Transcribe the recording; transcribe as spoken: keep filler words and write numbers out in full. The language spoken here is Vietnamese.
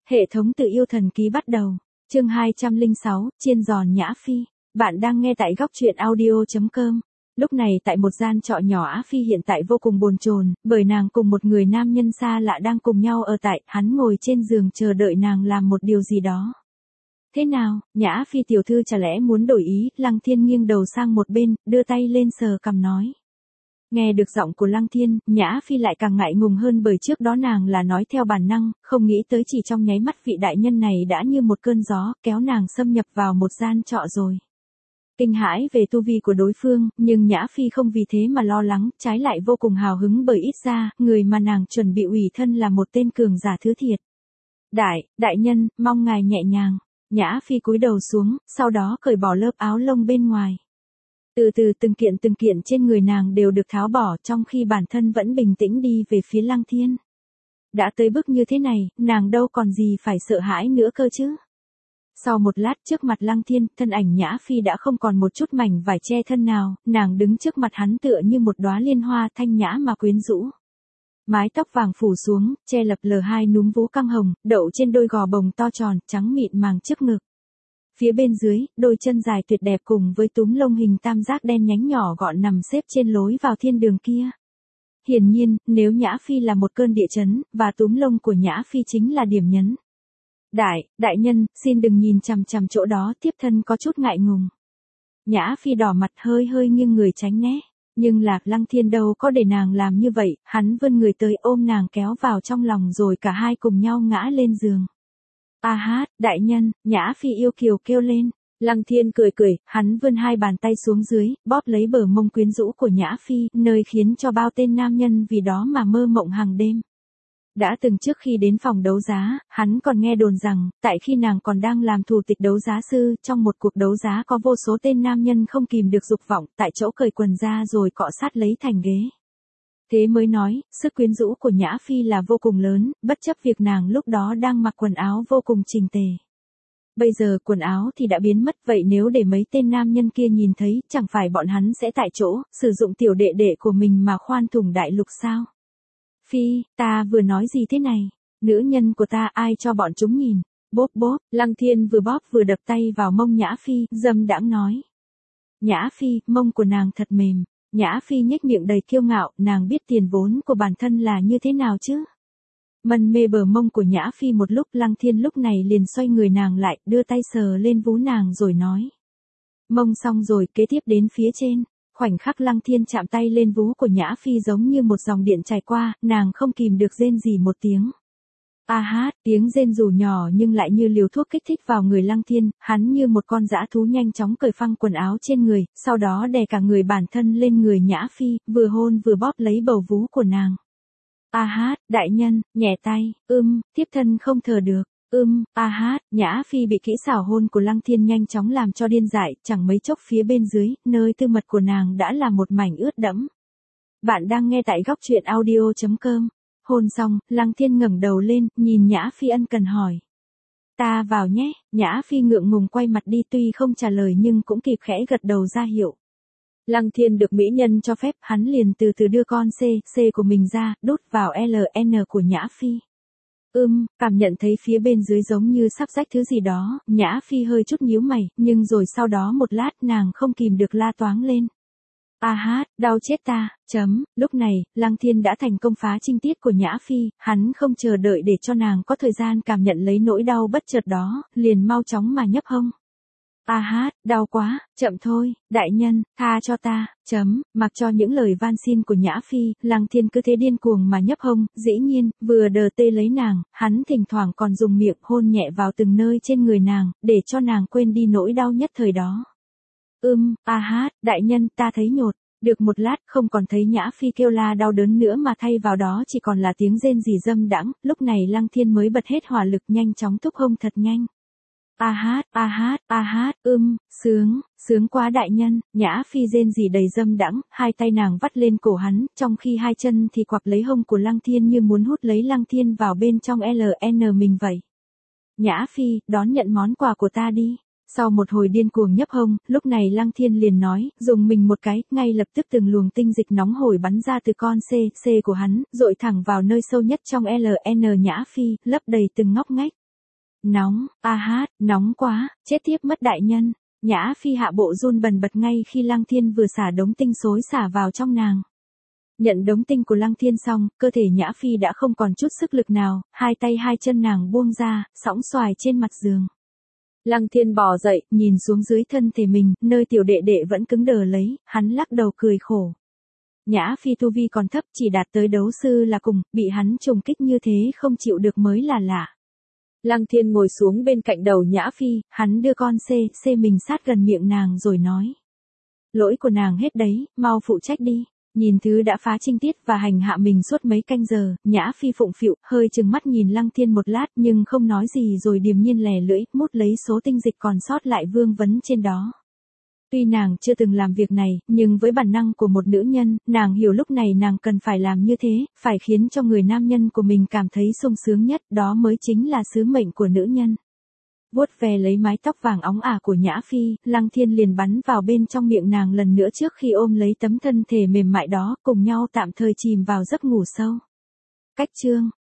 Hệ thống tự yêu thần ký bắt đầu. Chương hai trăm lẻ sáu, chiên giòn Nhã Phi. Bạn đang nghe tại góc truyện audio chấm com. Lúc này tại một gian trọ nhỏ, Nhã Phi hiện tại vô cùng bồn chồn, bởi nàng cùng một người nam nhân xa lạ đang cùng nhau ở tại, hắn ngồi trên giường chờ đợi nàng làm một điều gì đó. Thế nào, Nhã Phi tiểu thư chả lẽ muốn đổi ý? Lăng Thiên nghiêng đầu sang một bên, đưa tay lên sờ cằm nói. Nghe được giọng của Lăng Thiên, Nhã Phi lại càng ngại ngùng hơn, bởi trước đó nàng là nói theo bản năng, không nghĩ tới chỉ trong nháy mắt vị đại nhân này đã như một cơn gió, kéo nàng xâm nhập vào một gian trọ rồi. Kinh hãi về tu vi của đối phương, nhưng Nhã Phi không vì thế mà lo lắng, trái lại vô cùng hào hứng, bởi ít ra, người mà nàng chuẩn bị ủy thân là một tên cường giả thứ thiệt. Đại, đại nhân, mong ngài nhẹ nhàng. Nhã Phi cúi đầu xuống, sau đó cởi bỏ lớp áo lông bên ngoài. Từ từ từng kiện từng kiện trên người nàng đều được tháo bỏ, trong khi bản thân vẫn bình tĩnh đi về phía Lăng Thiên. Đã tới bước như thế này, nàng đâu còn gì phải sợ hãi nữa cơ chứ. Sau một lát, trước mặt Lăng Thiên, thân ảnh Nhã Phi đã không còn một chút mảnh vải che thân nào, nàng đứng trước mặt hắn tựa như một đóa liên hoa, thanh nhã mà quyến rũ. Mái tóc vàng phủ xuống, che lập lờ hai núm vú căng hồng, đậu trên đôi gò bồng to tròn, trắng mịn màng trước ngực. Phía bên dưới, đôi chân dài tuyệt đẹp cùng với túm lông hình tam giác đen nhánh nhỏ gọn nằm xếp trên lối vào thiên đường kia. Hiển nhiên, nếu Nhã Phi là một cơn địa chấn, và túm lông của Nhã Phi chính là điểm nhấn. Đại, đại nhân, xin đừng nhìn chằm chằm chỗ đó, tiếp thân có chút ngại ngùng. Nhã Phi đỏ mặt hơi hơi nghiêng người tránh né. Nhưng Lạc Lăng Thiên đâu có để nàng làm như vậy, hắn vươn người tới ôm nàng kéo vào trong lòng rồi cả hai cùng nhau ngã lên giường. A hát, đại nhân, Nhã Phi yêu kiều kêu lên. Lăng Thiên cười cười, hắn vươn hai bàn tay xuống dưới, bóp lấy bờ mông quyến rũ của Nhã Phi, nơi khiến cho bao tên nam nhân vì đó mà mơ mộng hàng đêm. Đã từng trước khi đến phòng đấu giá, hắn còn nghe đồn rằng, tại khi nàng còn đang làm thủ tịch đấu giá sư, trong một cuộc đấu giá có vô số tên nam nhân không kìm được dục vọng, tại chỗ cởi quần ra rồi cọ sát lấy thành ghế. Thế mới nói, sức quyến rũ của Nhã Phi là vô cùng lớn, bất chấp việc nàng lúc đó đang mặc quần áo vô cùng chỉnh tề. Bây giờ quần áo thì đã biến mất, vậy nếu để mấy tên nam nhân kia nhìn thấy, chẳng phải bọn hắn sẽ tại chỗ, sử dụng tiểu đệ đệ của mình mà khoan thủng đại lục sao? Phi, ta vừa nói gì thế này? Nữ nhân của ta ai cho bọn chúng nhìn? Bốp bốp, Lăng Thiên vừa bóp vừa đập tay vào mông Nhã Phi, dâm đãng nói. Nhã Phi, mông của nàng thật mềm. Nhã Phi nhếch miệng đầy kiêu ngạo, nàng biết tiền vốn của bản thân là như thế nào chứ? Mân mê bờ mông của Nhã Phi một lúc, Lăng Thiên lúc này liền xoay người nàng lại, đưa tay sờ lên vú nàng rồi nói. Mông xong rồi, kế tiếp đến phía trên. Khoảnh khắc Lăng Thiên chạm tay lên vú của Nhã Phi giống như một dòng điện chảy qua, nàng không kìm được rên rỉ một tiếng. A hát, tiếng rên rủ nhỏ nhưng lại như liều thuốc kích thích vào người Lăng Thiên, hắn như một con dã thú nhanh chóng cởi phăng quần áo trên người, sau đó đè cả người bản thân lên người Nhã Phi, vừa hôn vừa bóp lấy bầu vú của nàng. A hát, đại nhân, nhẹ tay, ưm, tiếp thân không thở được. Ưm, a hát, Nhã Phi bị kỹ xảo hôn của Lăng Thiên nhanh chóng làm cho điên dại, chẳng mấy chốc phía bên dưới, nơi tư mật của nàng đã là một mảnh ướt đẫm. Bạn đang nghe tại góc truyện audio chấm com. Hôn xong, Lăng Thiên ngẩng đầu lên, nhìn Nhã Phi ân cần hỏi. Ta vào nhé, Nhã Phi ngượng ngùng quay mặt đi, tuy không trả lời nhưng cũng kịp khẽ gật đầu ra hiệu. Lăng Thiên được mỹ nhân cho phép, hắn liền từ từ đưa con C, C của mình ra, đút vào L N của Nhã Phi. Ưm, cảm nhận thấy phía bên dưới giống như sắp rách thứ gì đó, Nhã Phi hơi chút nhíu mày, nhưng rồi sau đó một lát nàng không kìm được la toáng lên. A hát, đau chết ta, chấm, lúc này, Lăng Thiên đã thành công phá trinh tiết của Nhã Phi, hắn không chờ đợi để cho nàng có thời gian cảm nhận lấy nỗi đau bất chợt đó, liền mau chóng mà nhấp hông. A hát, đau quá, chậm thôi, đại nhân, tha cho ta, chấm, mặc cho những lời van xin của Nhã Phi, Lăng Thiên cứ thế điên cuồng mà nhấp hông, dĩ nhiên, vừa đờ tê lấy nàng, hắn thỉnh thoảng còn dùng miệng hôn nhẹ vào từng nơi trên người nàng, để cho nàng quên đi nỗi đau nhất thời đó. Ưm, a hát, đại nhân, ta thấy nhột. Được một lát, không còn thấy Nhã Phi kêu la đau đớn nữa mà thay vào đó chỉ còn là tiếng rên rỉ dâm đãng, lúc này Lăng Thiên mới bật hết hỏa lực nhanh chóng thúc hông thật nhanh. A hát, a hát, a hát, ưm, sướng, sướng quá đại nhân, Nhã Phi rên rỉ đầy dâm đãng, hai tay nàng vắt lên cổ hắn, trong khi hai chân thì quặp lấy hông của Lăng Thiên như muốn hút lấy Lăng Thiên vào bên trong L N mình vậy. Nhã Phi, đón nhận món quà của ta đi. Sau một hồi điên cuồng nhấp hông, lúc này Lăng Thiên liền nói, dùng mình một cái, ngay lập tức từng luồng tinh dịch nóng hổi bắn ra từ con C, C của hắn, dội thẳng vào nơi sâu nhất trong L N Nhã Phi, lấp đầy từng ngóc ngách. Nóng, a hát, nóng quá, chết tiếp mất đại nhân. Nhã Phi hạ bộ run bần bật ngay khi Lăng Thiên vừa xả đống tinh xối xả vào trong nàng. Nhận đống tinh của Lăng Thiên xong, cơ thể Nhã Phi đã không còn chút sức lực nào, hai tay hai chân nàng buông ra, sõng xoài trên mặt giường. Lăng Thiên bò dậy, nhìn xuống dưới thân thể mình, nơi tiểu đệ đệ vẫn cứng đờ lấy, hắn lắc đầu cười khổ. Nhã Phi tu vi còn thấp, chỉ đạt tới đấu sư là cùng, bị hắn trùng kích như thế không chịu được mới là lạ. Lăng Thiên ngồi xuống bên cạnh đầu Nhã Phi, hắn đưa con xê xê mình sát gần miệng nàng rồi nói. Lỗi của nàng hết đấy, mau phụ trách đi. Nhìn thứ đã phá trinh tiết và hành hạ mình suốt mấy canh giờ, Nhã Phi phụng phịu, hơi chừng mắt nhìn Lăng Thiên một lát nhưng không nói gì rồi điềm nhiên lè lưỡi, mút lấy số tinh dịch còn sót lại vương vấn trên đó. Tuy nàng chưa từng làm việc này, nhưng với bản năng của một nữ nhân, nàng hiểu lúc này nàng cần phải làm như thế, phải khiến cho người nam nhân của mình cảm thấy sung sướng nhất, đó mới chính là sứ mệnh của nữ nhân. Vuốt về lấy mái tóc vàng óng ả của Nhã Phi, Lăng Thiên liền bắn vào bên trong miệng nàng lần nữa trước khi ôm lấy tấm thân thể mềm mại đó, cùng nhau tạm thời chìm vào giấc ngủ sâu. Cách chương